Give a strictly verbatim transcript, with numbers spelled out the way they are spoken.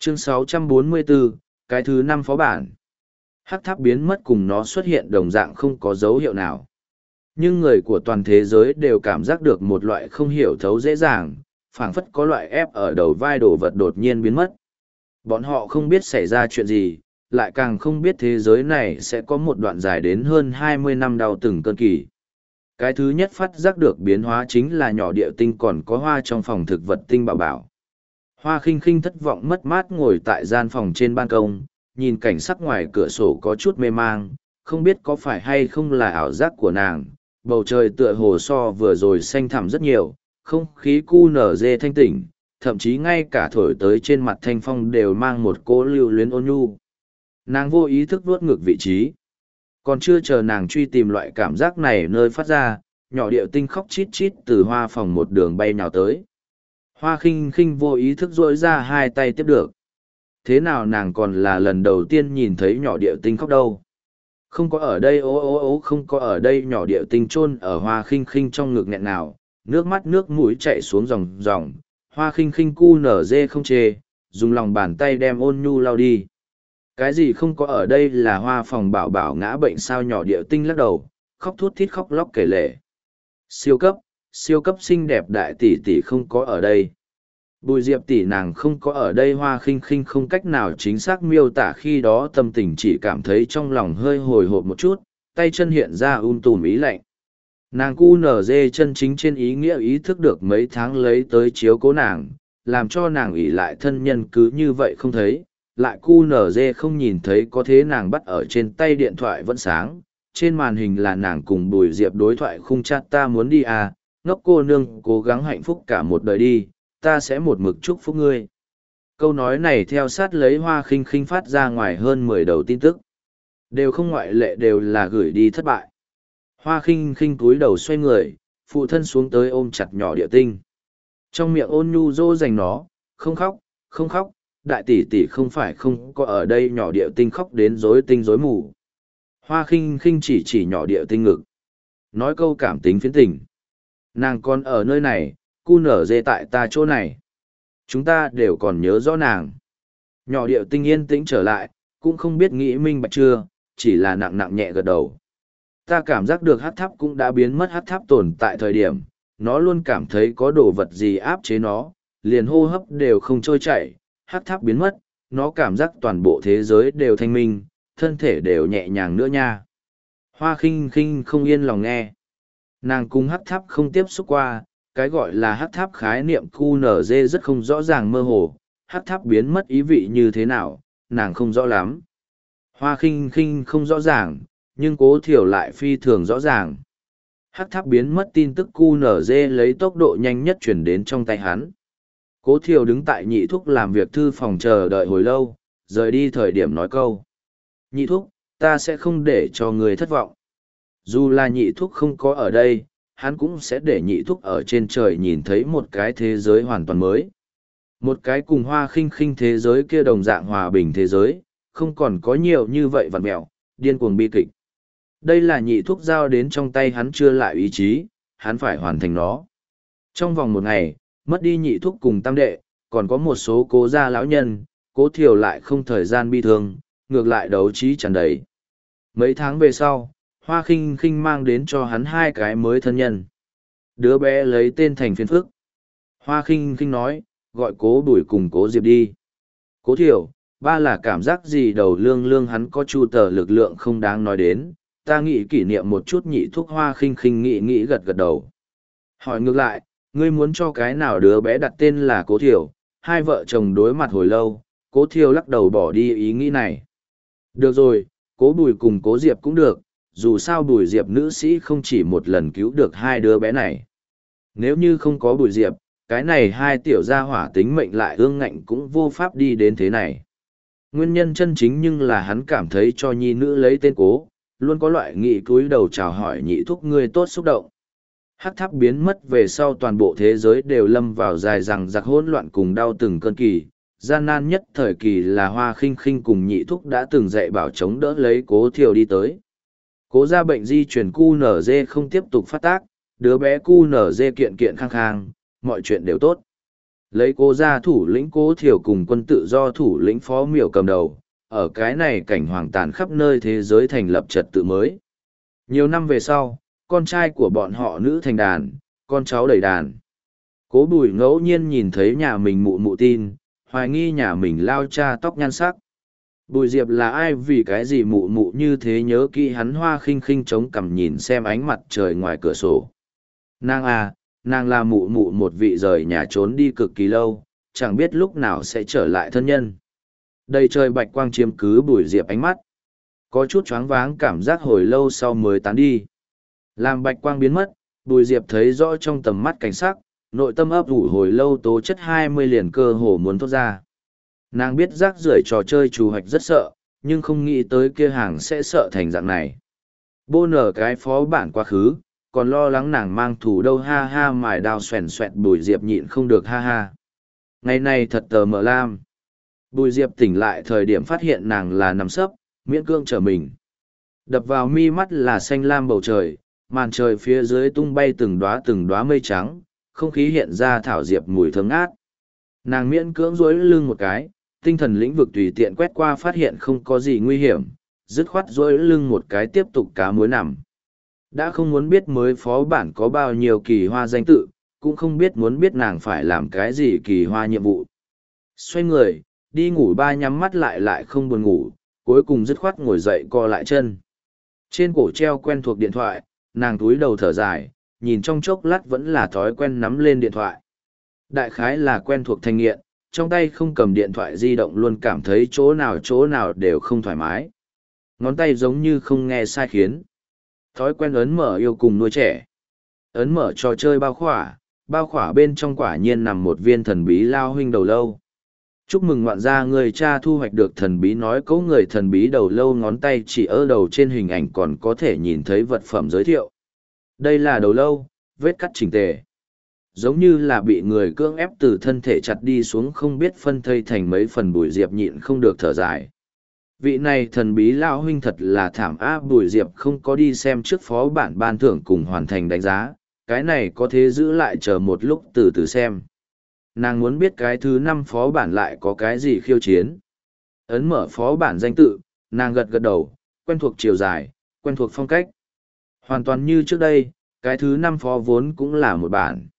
Chương sáu trăm bốn mươi bốn, cái thứ năm phó bản. Hắc tháp biến mất cùng nó xuất hiện đồng dạng không có dấu hiệu nào. Nhưng người của toàn thế giới đều cảm giác được một loại không hiểu thấu dễ dàng, phảng phất có loại ép ở đầu vai đồ vật đột nhiên biến mất. Bọn họ không biết xảy ra chuyện gì, lại càng không biết thế giới này sẽ có một đoạn dài đến hơn hai mươi năm đau từng cơn kỳ. Cái thứ nhất phát giác được biến hóa chính là nhỏ địa tinh còn có hoa trong phòng thực vật tinh bảo bảo. Hoa khinh khinh thất vọng mất mát ngồi tại gian phòng trên ban công, nhìn cảnh sắc ngoài cửa sổ có chút mê mang, không biết có phải hay không là ảo giác của nàng. Bầu trời tựa hồ so vừa rồi xanh thẳm rất nhiều, không khí cu nở dê thanh tỉnh, thậm chí ngay cả thổi tới trên mặt thanh phong đều mang một cỗ lưu luyến ôn nhu. Nàng vô ý thức vuốt ngược vị trí. Còn chưa chờ nàng truy tìm loại cảm giác này nơi phát ra, nhỏ điệu tinh khóc chít chít từ hoa phòng một đường bay nhào tới. Hoa khinh khinh vô ý thức rỗi ra hai tay tiếp được. Thế nào nàng còn là lần đầu tiên nhìn thấy nhỏ điệu tinh khóc đâu. Không có ở đây ố ố ố không có ở đây nhỏ điệu tinh chôn ở hoa khinh khinh trong ngực nghẹn nào, nước mắt nước mũi chạy xuống dòng dòng. Hoa khinh khinh cu nở dê không chê, dùng lòng bàn tay đem ôn nhu lau đi. Cái gì không có ở đây là hoa phòng bảo bảo ngã bệnh sao nhỏ điệu tinh lắc đầu, khóc thút thít khóc lóc kể lể. Siêu cấp, siêu cấp xinh đẹp đại tỷ tỷ không có ở đây. Bùi diệp tỷ nàng không có ở đây hoa khinh khinh không cách nào chính xác miêu tả khi đó tâm tình chỉ cảm thấy trong lòng hơi hồi hộp một chút, tay chân hiện ra um tùm ý lạnh. Nàng cu nở dê chân chính trên ý nghĩa ý thức được mấy tháng lấy tới chiếu cố nàng, làm cho nàng ỷ lại thân nhân cứ như vậy không thấy, lại cu nở dê không nhìn thấy có thế nàng bắt ở trên tay điện thoại vẫn sáng, trên màn hình là nàng cùng bùi diệp đối thoại khung chat ta muốn đi à, ngốc cô nương cố gắng hạnh phúc cả một đời đi, ta sẽ một mực chúc phúc ngươi. Câu nói này theo sát lấy hoa khinh khinh phát ra ngoài hơn mười đầu tin tức. Đều không ngoại lệ đều là gửi đi thất bại. Hoa khinh khinh cúi đầu xoay người, phụ thân xuống tới ôm chặt nhỏ địa tinh. Trong miệng ôn nhu dỗ dành nó, không khóc, không khóc, đại tỷ tỷ không phải không có ở đây nhỏ địa tinh khóc đến rối tinh rối mù. Hoa khinh khinh chỉ chỉ nhỏ địa tinh ngực. Nói câu cảm tính phiến tình. Nàng còn ở nơi này, cu nở dê tại ta chỗ này. Chúng ta đều còn nhớ rõ nàng. Nhỏ địa tinh yên tĩnh trở lại, cũng không biết nghĩ minh bạch chưa, chỉ là nặng nặng nhẹ gật đầu. Ta cảm giác được hát tháp cũng đã biến mất, hát tháp tồn tại thời điểm, nó luôn cảm thấy có đồ vật gì áp chế nó, liền hô hấp đều không trôi chảy, hát tháp biến mất, nó cảm giác toàn bộ thế giới đều thanh minh, thân thể đều nhẹ nhàng nữa nha. Hoa khinh khinh không yên lòng nghe. Nàng cùng hát tháp không tiếp xúc qua, cái gọi là hát tháp khái niệm cu nở dê rất không rõ ràng mơ hồ, hát tháp biến mất ý vị như thế nào, nàng không rõ lắm. Hoa khinh khinh không rõ ràng, nhưng cố thiểu lại phi thường rõ ràng. Hát tháp biến mất tin tức cu nở dê lấy tốc độ nhanh nhất chuyển đến trong tay hắn. Cố thiểu đứng tại nhị thúc làm việc thư phòng chờ đợi hồi lâu, rời đi thời điểm nói câu. Nhị thúc, ta sẽ không để cho người thất vọng. Dù là nhị thúc không có ở đây, hắn cũng sẽ để nhị thúc ở trên trời nhìn thấy một cái thế giới hoàn toàn mới. Một cái cùng hoa khinh khinh thế giới kia đồng dạng hòa bình thế giới, không còn có nhiều như vậy vặn mẹo, điên cuồng bi kịch. Đây là nhị thúc giao đến trong tay hắn chưa lại ý chí, hắn phải hoàn thành nó. Trong vòng một ngày, mất đi nhị thúc cùng tam đệ, còn có một số cố gia lão nhân, cố thiểu lại không thời gian bi thương, ngược lại đấu trí tràn đầy. Mấy tháng về sau, Hoa khinh khinh mang đến cho hắn hai cái mới thân nhân. Đứa bé lấy tên thành phiền phức. Hoa khinh khinh nói, gọi cố Bùi cùng cố Diệp đi. Cố thiểu, ba là cảm giác gì đầu lương lương hắn có chu tờ lực lượng không đáng nói đến. Ta nghĩ kỷ niệm một chút nhị thuốc hoa khinh khinh nghĩ nghĩ gật gật đầu. Hỏi ngược lại, ngươi muốn cho cái nào đứa bé đặt tên là cố thiểu? Hai vợ chồng đối mặt hồi lâu, cố thiểu lắc đầu bỏ đi ý nghĩ này. Được rồi, cố Bùi cùng cố Diệp cũng được. Dù sao Bùi Diệp nữ sĩ không chỉ một lần cứu được hai đứa bé này. Nếu như không có Bùi Diệp, cái này hai tiểu gia hỏa tính mệnh lại ương ngạnh cũng vô pháp đi đến thế này. Nguyên nhân chân chính nhưng là hắn cảm thấy cho nhi nữ lấy tên cố, luôn có loại nghị cúi đầu chào hỏi nhị thúc ngươi tốt xúc động. Hắc tháp biến mất về sau toàn bộ thế giới đều lâm vào dài rằng giặc hỗn loạn cùng đau từng cơn kỳ. Gian nan nhất thời kỳ là Hoa khinh khinh cùng nhị thúc đã từng dạy bảo chống đỡ lấy cố thiểu đi tới. Cố ra bệnh di chuyển cu nở dê không tiếp tục phát tác, đứa bé cu nở dê kiện kiện khang khang, mọi chuyện đều tốt. Lấy cố gia thủ lĩnh cố thiểu cùng quân tự do thủ lĩnh phó miểu cầm đầu, ở cái này cảnh hoàng tàn khắp nơi thế giới thành lập trật tự mới. Nhiều năm về sau, con trai của bọn họ nữ thành đàn, con cháu đầy đàn. Cố Bùi ngẫu nhiên nhìn thấy nhà mình mụ mụ tin, hoài nghi nhà mình lao cha tóc nhan sắc. Bùi Diệp là ai vì cái gì mụ mụ như thế nhớ kỹ hắn hoa khinh khinh chống cằm nhìn xem ánh mặt trời ngoài cửa sổ. Nàng à, nàng là mụ mụ một vị rời nhà trốn đi cực kỳ lâu, chẳng biết lúc nào sẽ trở lại thân nhân. Đầy trời bạch quang chiếm cứ Bùi Diệp ánh mắt. Có chút choáng váng cảm giác hồi lâu sau mới tán đi. Làm bạch quang biến mất, Bùi Diệp thấy rõ trong tầm mắt cảnh sắc, nội tâm ấp ủ hồi lâu tố chất hai mươi liền cơ hồ muốn thốt ra. Nàng biết rác rưởi trò chơi trù hoạch rất sợ, nhưng không nghĩ tới kia hàng sẽ sợ thành dạng này. Bô nở cái phó bản quá khứ, còn lo lắng nàng mang thủ đâu ha ha mài đao xoèn xoẹt Bùi Diệp nhịn không được ha ha. Ngày này thật tờ mờ lam. Bùi Diệp tỉnh lại thời điểm phát hiện nàng là nằm sấp, miễn cương trở mình. Đập vào mi mắt là xanh lam bầu trời, màn trời phía dưới tung bay từng đóa từng đóa mây trắng, không khí hiện ra thảo diệp mùi thơm ngát. Nàng miễn cưỡng duỗi lưng một cái, tinh thần lĩnh vực tùy tiện quét qua phát hiện không có gì nguy hiểm, dứt khoát duỗi lưng một cái tiếp tục cá muối nằm. Đã không muốn biết mới phó bản có bao nhiêu kỳ hoa danh tự, cũng không biết muốn biết nàng phải làm cái gì kỳ hoa nhiệm vụ. Xoay người, đi ngủ ba nhắm mắt lại lại không buồn ngủ, cuối cùng dứt khoát ngồi dậy co lại chân. Trên cổ treo quen thuộc điện thoại, nàng túi đầu thở dài, nhìn trong chốc lát vẫn là thói quen nắm lên điện thoại. Đại khái là quen thuộc thành nghiện, trong tay không cầm điện thoại di động luôn cảm thấy chỗ nào chỗ nào đều không thoải mái. Ngón tay giống như không nghe sai khiến. Thói quen ấn mở yêu cùng nuôi trẻ. Ấn mở trò chơi bao khỏa, bao khỏa bên trong quả nhiên nằm một viên thần bí lao huynh đầu lâu. Chúc mừng ngoạn gia người cha thu hoạch được thần bí nói cấu người thần bí đầu lâu ngón tay chỉ ở đầu trên hình ảnh còn có thể nhìn thấy vật phẩm giới thiệu. Đây là đầu lâu, vết cắt chỉnh tề. Giống như là bị người cưỡng ép từ thân thể chặt đi xuống không biết phân thây thành mấy phần. Bùi Diệp nhịn không được thở dài. Vị này thần bí lao huynh thật là thảm á. Bùi Diệp không có đi xem trước phó bản ban thưởng cùng hoàn thành đánh giá, cái này có thế giữ lại chờ một lúc từ từ xem. Nàng muốn biết cái thứ năm phó bản lại có cái gì khiêu chiến. Ấn mở phó bản danh tự, nàng gật gật đầu, quen thuộc chiều dài, quen thuộc phong cách. Hoàn toàn như trước đây, cái thứ năm phó vốn cũng là một bản.